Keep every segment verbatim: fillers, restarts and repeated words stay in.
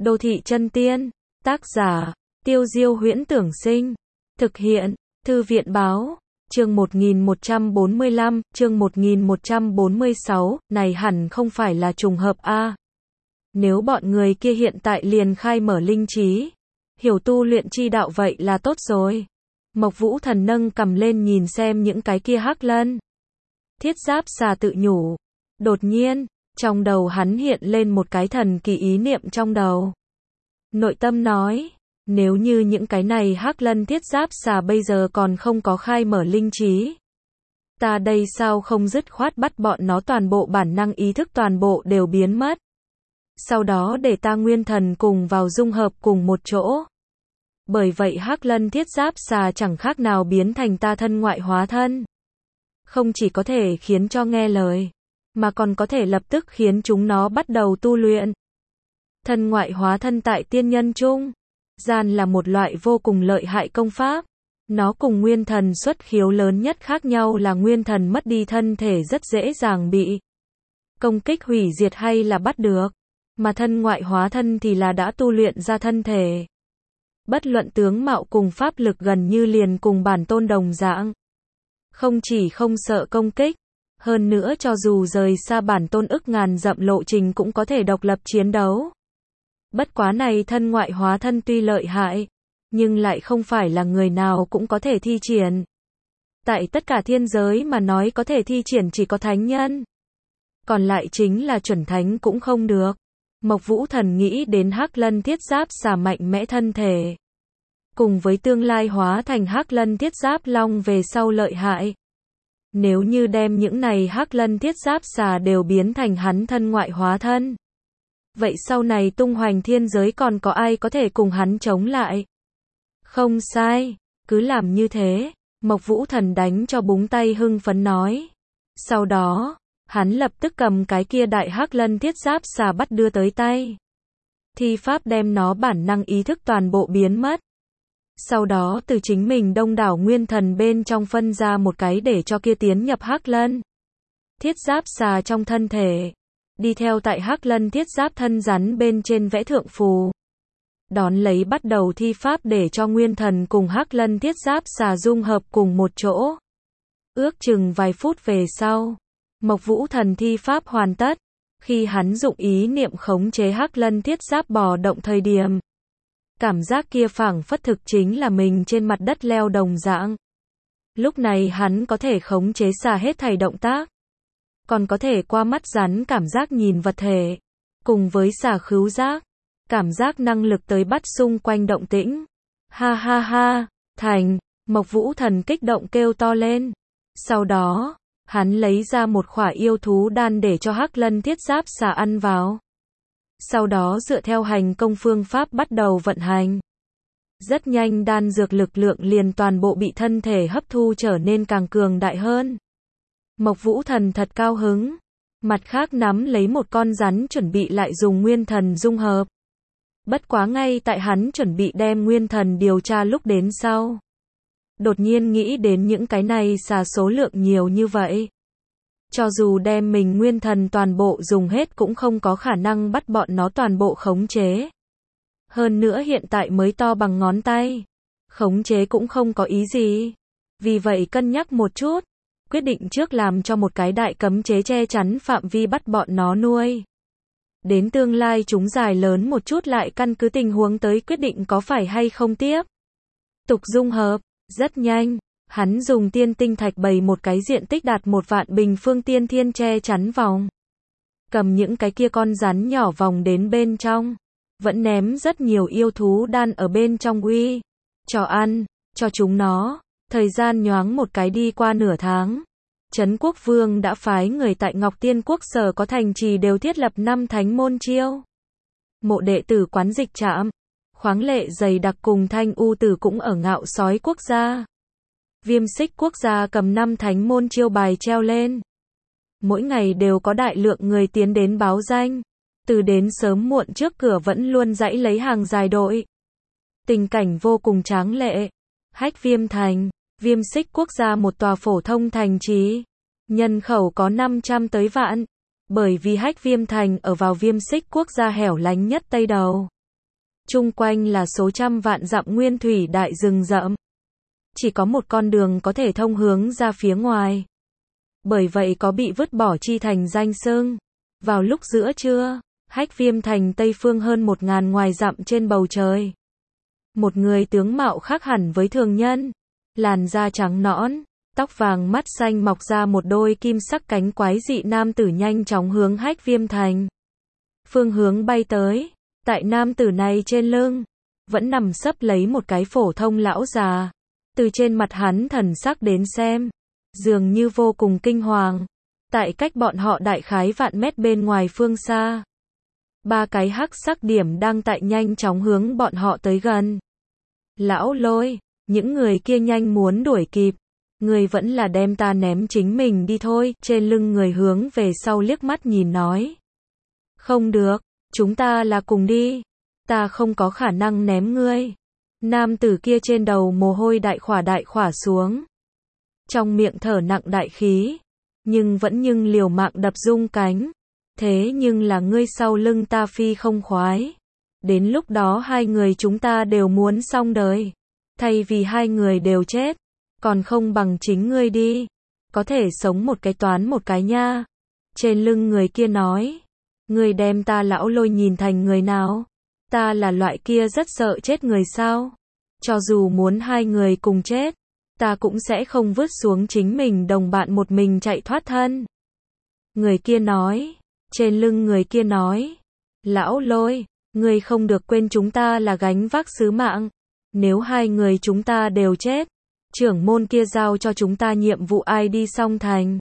Đô thị chân tiên. Tác giả, Tiêu Diêu Huyễn Tưởng Sinh. Thực hiện, Thư viện Báo. Chương một nghìn một trăm bốn mươi lăm, chương một nghìn một trăm bốn mươi sáu, này hẳn không phải là trùng hợp a. Nếu bọn người kia hiện tại liền khai mở linh trí, hiểu tu luyện chi đạo vậy là tốt rồi. Mộc Vũ Thần nâng cầm lên nhìn xem những cái kia hắc lân. Thiết giáp xà tự nhủ. Đột nhiên, trong đầu hắn hiện lên một cái thần kỳ ý niệm trong đầu. Nội tâm nói, nếu như những cái này hắc lân thiết giáp xà bây giờ còn không có khai mở linh trí, ta đây sao không dứt khoát bắt bọn nó toàn bộ bản năng ý thức toàn bộ đều biến mất. Sau đó để ta nguyên thần cùng vào dung hợp cùng một chỗ. Bởi vậy hắc lân thiết giáp xà chẳng khác nào biến thành ta thân ngoại hóa thân. Không chỉ có thể khiến cho nghe lời, mà còn có thể lập tức khiến chúng nó bắt đầu tu luyện. Thân ngoại hóa thân tại tiên nhân chung gian là một loại vô cùng lợi hại công pháp. Nó cùng nguyên thần xuất khiếu lớn nhất khác nhau là nguyên thần mất đi thân thể rất dễ dàng bị công kích hủy diệt hay là bắt được, mà thân ngoại hóa thân thì là đã tu luyện ra thân thể. Bất luận tướng mạo cùng pháp lực gần như liền cùng bản tôn đồng dạng. Không chỉ không sợ công kích, hơn nữa cho dù rời xa bản tôn ức ngàn dặm lộ trình cũng có thể độc lập chiến đấu. Bất quá này thân ngoại hóa thân tuy lợi hại, nhưng lại không phải là người nào cũng có thể thi triển. Tại tất cả thiên giới mà nói có thể thi triển chỉ có thánh nhân. Còn lại chính là chuẩn thánh cũng không được. Mộc Vũ Thần nghĩ đến hắc lân thiết giáp xà mạnh mẽ thân thể, cùng với tương lai hóa thành hắc lân thiết giáp long về sau lợi hại. Nếu như đem những này hắc lân thiết giáp xà đều biến thành hắn thân ngoại hóa thân, vậy sau này tung hoành thiên giới còn có ai có thể cùng hắn chống lại? Không sai, cứ làm như thế. Mộc Vũ Thần đánh cho búng tay hưng phấn nói. Sau đó, hắn lập tức cầm cái kia đại hắc lân thiết giáp xà bắt đưa tới tay. Thi pháp đem nó bản năng ý thức toàn bộ biến mất. Sau đó từ chính mình đông đảo nguyên thần bên trong phân ra một cái để cho kia tiến nhập hắc lân thiết giáp xà trong thân thể. Đi theo tại hắc lân thiết giáp thân rắn bên trên vẽ thượng phù. Đón lấy bắt đầu thi pháp để cho nguyên thần cùng hắc lân thiết giáp xà dung hợp cùng một chỗ. Ước chừng vài phút về sau, Mộc Vũ Thần thi pháp hoàn tất. Khi hắn dụng ý niệm khống chế hắc lân thiết giáp bò động thời điểm, cảm giác kia phảng phất thực chính là mình trên mặt đất leo đồng dạng. Lúc này hắn có thể khống chế xà hết thảy động tác, còn có thể qua mắt rắn cảm giác nhìn vật thể, cùng với xà khứu giác, cảm giác năng lực tới bắt xung quanh động tĩnh. Ha ha ha, thành, Mộc Vũ Thần kích động kêu to lên. Sau đó, hắn lấy ra một khỏa yêu thú đan để cho hắc lân thiết giáp xà ăn vào. Sau đó dựa theo hành công phương pháp bắt đầu vận hành. Rất nhanh đan dược lực lượng liền toàn bộ bị thân thể hấp thu trở nên càng cường đại hơn. Mộc Vũ Thần thật cao hứng. Mặt khác nắm lấy một con rắn chuẩn bị lại dùng nguyên thần dung hợp. Bất quá ngay tại hắn chuẩn bị đem nguyên thần điều tra lúc đến sau. Đột nhiên nghĩ đến những cái này xà số lượng nhiều như vậy. Cho dù đem mình nguyên thần toàn bộ dùng hết cũng không có khả năng bắt bọn nó toàn bộ khống chế. Hơn nữa hiện tại mới to bằng ngón tay. Khống chế cũng không có ý gì. Vì vậy cân nhắc một chút. Quyết định trước làm cho một cái đại cấm chế che chắn phạm vi bắt bọn nó nuôi. Đến tương lai chúng dài lớn một chút lại căn cứ tình huống tới quyết định có phải hay không tiếp tục dung hợp. Rất nhanh, hắn dùng tiên tinh thạch bày một cái diện tích đạt một vạn bình phương tiên thiên che chắn vòng. Cầm những cái kia con rắn nhỏ vòng đến bên trong. Vẫn ném rất nhiều yêu thú đan ở bên trong uy. Cho ăn, cho chúng nó. Thời gian nhoáng một cái đi qua nửa tháng. Trấn Quốc Vương đã phái người tại Ngọc Tiên Quốc sở có thành trì đều thiết lập năm thánh môn chiêu. Mộ đệ tử quán dịch trạm. Khoáng lệ dày đặc cùng thanh u tử cũng ở Ngạo Sói Quốc gia. Viêm Xích Quốc gia cầm năm thánh môn chiêu bài treo lên. Mỗi ngày đều có đại lượng người tiến đến báo danh. Từ đến sớm muộn trước cửa vẫn luôn dãy lấy hàng dài đội. Tình cảnh vô cùng tráng lệ. Hách Viêm Thành, Viêm Xích Quốc gia một tòa phổ thông thành trì. Nhân khẩu có năm trăm tới vạn. Bởi vì Hách Viêm Thành ở vào Viêm Xích Quốc gia hẻo lánh nhất Tây Đầu. Chung quanh là số trăm vạn dặm nguyên thủy đại rừng rậm. Chỉ có một con đường có thể thông hướng ra phía ngoài. Bởi vậy có bị vứt bỏ chi thành danh xưng. Vào lúc giữa trưa, Hách Viêm thành tây phương hơn một ngàn ngoài dặm trên bầu trời. Một người tướng mạo khác hẳn với thường nhân. Làn da trắng nõn, tóc vàng mắt xanh mọc ra một đôi kim sắc cánh quái dị nam tử nhanh chóng hướng Hách Viêm thành. Phương hướng bay tới, tại nam tử này trên lưng, vẫn nằm sấp lấy một cái phổ thông lão già. Từ trên mặt hắn thần sắc đến xem, dường như vô cùng kinh hoàng. Tại cách bọn họ đại khái vạn mét bên ngoài phương xa. Ba cái hắc sắc điểm đang tại nhanh chóng hướng bọn họ tới gần. Lão Lôi, những người kia nhanh muốn đuổi kịp. Người vẫn là đem ta ném chính mình đi thôi. Trên lưng người hướng về sau liếc mắt nhìn nói. Không được, chúng ta là cùng đi. Ta không có khả năng ném ngươi. Nam tử kia trên đầu mồ hôi đại khỏa đại khỏa xuống. Trong miệng thở nặng đại khí. Nhưng vẫn nhưng liều mạng đập rung cánh. Thế nhưng là ngươi sau lưng ta phi không khoái. Đến lúc đó hai người chúng ta đều muốn xong đời. Thay vì hai người đều chết. Còn không bằng chính ngươi đi. Có thể sống một cái toán một cái nha. Trên lưng người kia nói. Ngươi đem ta Lão Lôi nhìn thành người nào? Ta là loại kia rất sợ chết người sao? Cho dù muốn hai người cùng chết. Ta cũng sẽ không vứt xuống chính mình đồng bạn một mình chạy thoát thân. Người kia nói. Trên lưng người kia nói. Lão Lôi, ngươi không được quên chúng ta là gánh vác sứ mạng. Nếu hai người chúng ta đều chết, trưởng môn kia giao cho chúng ta nhiệm vụ ai đi xong thành.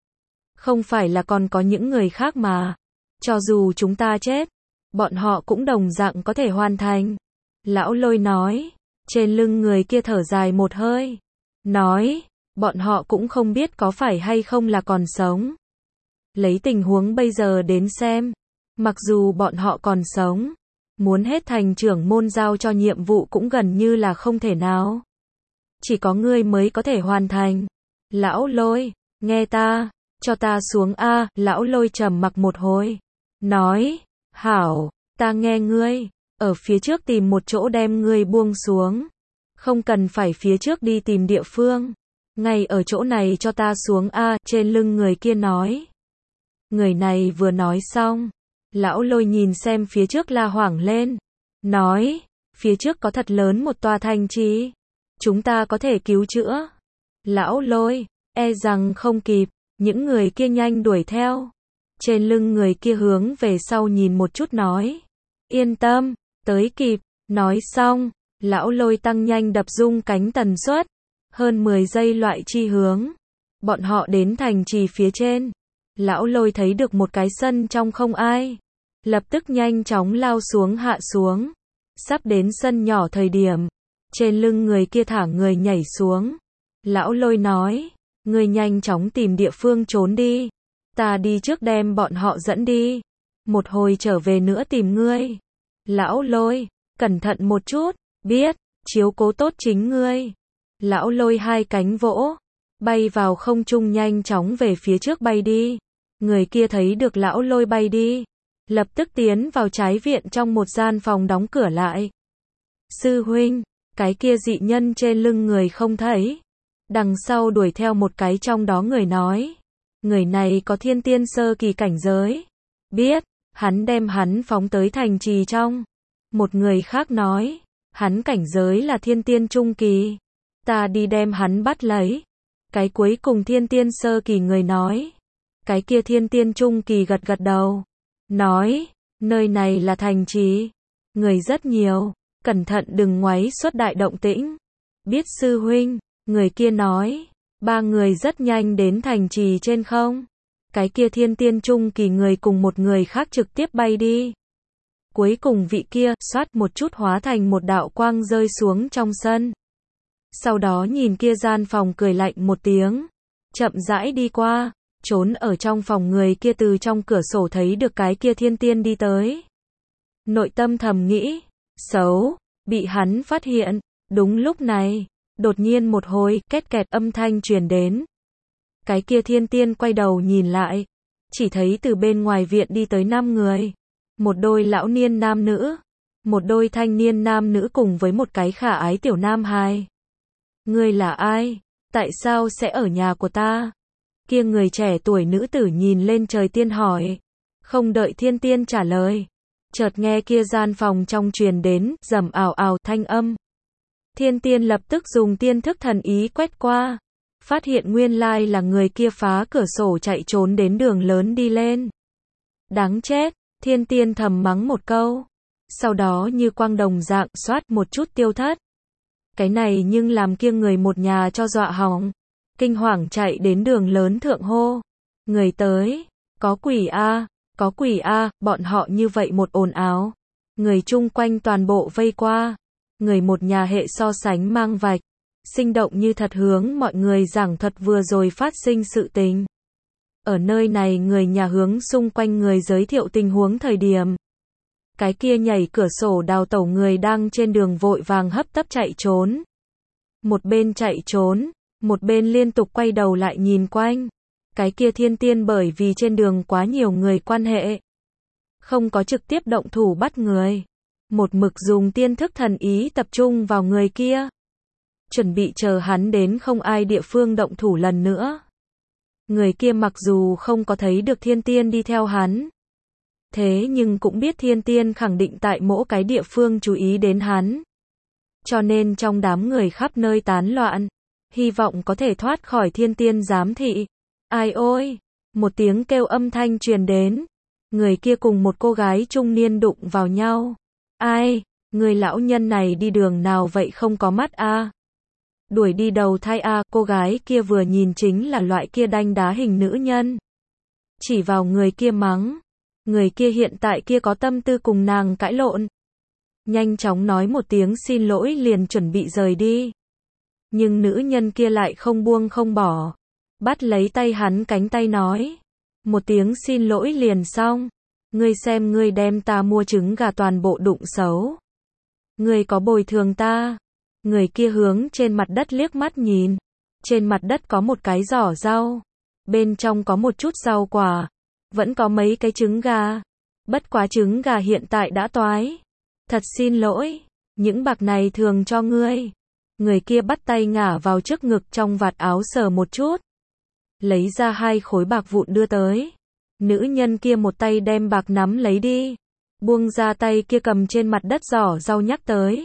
Không phải là còn có những người khác mà. Cho dù chúng ta chết, bọn họ cũng đồng dạng có thể hoàn thành. Lão Lôi nói. Trên lưng người kia thở dài một hơi. Nói, bọn họ cũng không biết có phải hay không là còn sống. Lấy tình huống bây giờ đến xem, mặc dù bọn họ còn sống, muốn hết thành trưởng môn giao cho nhiệm vụ cũng gần như là không thể nào. Chỉ có ngươi mới có thể hoàn thành. Lão Lôi, nghe ta, cho ta xuống a. Lão Lôi trầm mặc một hồi. Nói, hảo, ta nghe ngươi, ở phía trước tìm một chỗ đem ngươi buông xuống. Không cần phải phía trước đi tìm địa phương. Ngay ở chỗ này cho ta xuống a. Trên lưng người kia nói. Người này vừa nói xong. Lão Lôi nhìn xem phía trước la hoảng lên. Nói. Phía trước có thật lớn một tòa thành trì. Chúng ta có thể cứu chữa. Lão Lôi. E rằng không kịp. Những người kia nhanh đuổi theo. Trên lưng người kia hướng về sau nhìn một chút nói. Yên tâm. Tới kịp. Nói xong. Lão Lôi tăng nhanh đập rung cánh tần suất. Hơn mười giây loại chi hướng. Bọn họ đến thành trì phía trên. Lão Lôi thấy được một cái sân trong không ai. Lập tức nhanh chóng lao xuống hạ xuống. Sắp đến sân nhỏ thời điểm. Trên lưng người kia thả người nhảy xuống. Lão Lôi nói. Người nhanh chóng tìm địa phương trốn đi. Ta đi trước đem bọn họ dẫn đi. Một hồi trở về nữa tìm ngươi. Lão Lôi, cẩn thận một chút. Biết, chiếu cố tốt chính ngươi. Lão Lôi hai cánh vỗ. Bay vào không trung nhanh chóng về phía trước bay đi. Người kia thấy được Lão Lôi bay đi. Lập tức tiến vào trái viện trong một gian phòng đóng cửa lại. Sư huynh, cái kia dị nhân trên lưng người không thấy. Đằng sau đuổi theo một cái trong đó người nói. Người này có thiên tiên sơ kỳ cảnh giới. Biết, hắn đem hắn phóng tới thành trì trong. Một người khác nói. Hắn cảnh giới là thiên tiên trung kỳ. Ta đi đem hắn bắt lấy. Cái cuối cùng thiên tiên sơ kỳ người nói. Cái kia thiên tiên trung kỳ gật gật đầu. Nói, nơi này là thành trì. Người rất nhiều. Cẩn thận đừng ngoáy xuất đại động tĩnh. Biết sư huynh. Người kia nói. Ba người rất nhanh đến thành trì trên không. Cái kia thiên tiên trung kỳ người cùng một người khác trực tiếp bay đi. Cuối cùng vị kia, xoát một chút hóa thành một đạo quang rơi xuống trong sân. Sau đó nhìn kia gian phòng cười lạnh một tiếng. Chậm rãi đi qua, trốn ở trong phòng người kia từ trong cửa sổ thấy được cái kia thiên tiên đi tới. Nội tâm thầm nghĩ, xấu, bị hắn phát hiện. Đúng lúc này, đột nhiên một hồi, két kẹt âm thanh truyền đến. Cái kia thiên tiên quay đầu nhìn lại, chỉ thấy từ bên ngoài viện đi tới năm người. Một đôi lão niên nam nữ, Một đôi thanh niên nam nữ cùng với một cái khả ái tiểu nam hài. Ngươi là ai? Tại sao sẽ ở nhà của ta? Kia người trẻ tuổi nữ tử nhìn lên trời tiên hỏi. Không đợi thiên tiên trả lời. Chợt nghe kia gian phòng trong truyền đến, rầm ào ào thanh âm. Thiên tiên lập tức dùng tiên thức thần ý quét qua. Phát hiện nguyên lai là người kia phá cửa sổ chạy trốn đến đường lớn đi lên. Đáng chết, thiên tiên thầm mắng một câu. Sau đó như quang đồng dạng xoát một chút tiêu thất. Cái này nhưng làm kia người một nhà cho dọa hỏng. Kinh hoàng chạy đến đường lớn thượng hô. Người tới, có quỷ a, có quỷ a, bọn họ như vậy một ồn ào. Người chung quanh toàn bộ vây qua. Người một nhà hệ so sánh mang vạch. Sinh động như thật hướng mọi người giảng thuật vừa rồi phát sinh sự tình. Ở nơi này người nhà hướng xung quanh người giới thiệu tình huống thời điểm. Cái kia nhảy cửa sổ đào tẩu người đang trên đường vội vàng hấp tấp chạy trốn. Một bên chạy trốn, một bên liên tục quay đầu lại nhìn quanh. Cái kia thiên tiên bởi vì trên đường quá nhiều người quan hệ. Không có trực tiếp động thủ bắt người. Một mực dùng tiên thức thần ý tập trung vào người kia. Chuẩn bị chờ hắn đến không ai địa phương động thủ lần nữa. Người kia mặc dù không có thấy được thiên tiên đi theo hắn. Thế nhưng cũng biết thiên tiên khẳng định tại mỗi cái địa phương chú ý đến hắn. Cho nên trong đám người khắp nơi tán loạn. Hy vọng có thể thoát khỏi thiên tiên giám thị. Ai ôi! Một tiếng kêu âm thanh truyền đến. Người kia cùng một cô gái trung niên đụng vào nhau. Ai? Người lão nhân này đi đường nào vậy không có mắt a? À? Đuổi đi đầu thai a, à, cô gái kia vừa nhìn chính là loại kia đanh đá hình nữ nhân. Chỉ vào người kia mắng. Người kia hiện tại kia có tâm tư cùng nàng cãi lộn. Nhanh chóng nói một tiếng xin lỗi liền chuẩn bị rời đi. Nhưng nữ nhân kia lại không buông không bỏ. Bắt lấy tay hắn cánh tay nói. Một tiếng xin lỗi liền xong. Ngươi xem ngươi đem ta mua trứng gà toàn bộ đụng xấu. Ngươi có bồi thường ta. Người kia hướng trên mặt đất liếc mắt nhìn. Trên mặt đất có một cái giỏ rau. Bên trong có một chút rau quả. Vẫn có mấy cái trứng gà. Bất quá trứng gà hiện tại đã toái. Thật xin lỗi. Những bạc này thường cho ngươi. Người kia bắt tay ngả vào trước ngực trong vạt áo sờ một chút. Lấy ra hai khối bạc vụn đưa tới. Nữ nhân kia một tay đem bạc nắm lấy đi. Buông ra tay kia cầm trên mặt đất giỏ rau nhắc tới.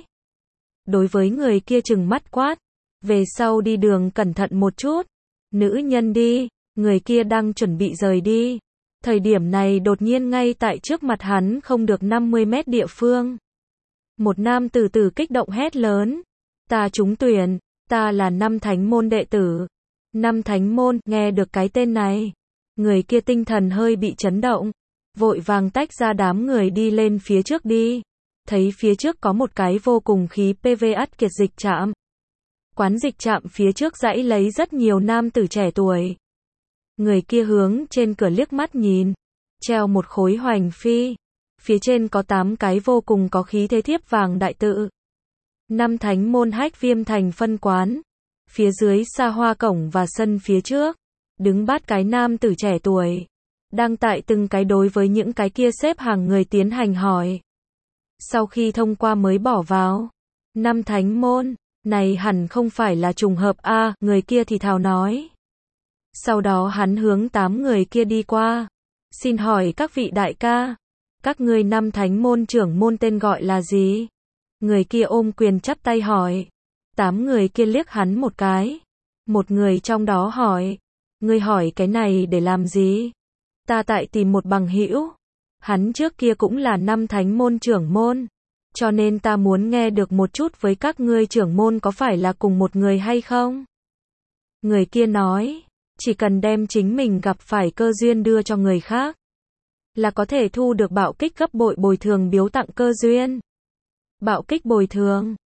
Đối với người kia trừng mắt quát. Về sau đi đường cẩn thận một chút. Nữ nhân đi. Người kia đang chuẩn bị rời đi. Thời điểm này đột nhiên ngay tại trước mặt hắn không được năm mươi mét địa phương. Một nam tử tử kích động hét lớn. Ta trúng tuyển. Ta là năm thánh môn đệ tử. Năm thánh môn, nghe được cái tên này. Người kia tinh thần hơi bị chấn động. Vội vàng tách ra đám người đi lên phía trước đi. Thấy phía trước có một cái vô cùng khí pê vê ắt kiệt dịch trạm. Quán dịch trạm phía trước dãy lấy rất nhiều nam tử trẻ tuổi. Người kia hướng trên cửa liếc mắt nhìn. Treo một khối hoành phi. Phía trên có tám cái vô cùng có khí thế thiếp vàng đại tự. Năm thánh môn Hách Viêm thành phân quán. Phía dưới xa hoa cổng và sân phía trước. Đứng bát cái nam tử trẻ tuổi. Đang tại từng cái đối với những cái kia xếp hàng người tiến hành hỏi. Sau khi thông qua mới bỏ vào. Năm thánh môn. Này hẳn không phải là trùng hợp a, à, người kia thì thào nói. Sau đó hắn hướng tám người kia đi qua. Xin hỏi các vị đại ca. Các ngươi năm thánh môn trưởng môn tên gọi là gì? Người kia ôm quyền chắp tay hỏi. Tám người kia liếc hắn một cái. Một người trong đó hỏi. Ngươi hỏi cái này để làm gì? Ta tại tìm một bằng hữu. Hắn trước kia cũng là năm thánh môn trưởng môn. Cho nên ta muốn nghe được một chút với các ngươi trưởng môn có phải là cùng một người hay không? Người kia nói. Chỉ cần đem chính mình gặp phải cơ duyên đưa cho người khác. Là có thể thu được bạo kích gấp bội bồi thường biếu tặng cơ duyên. Bạo kích bồi thường.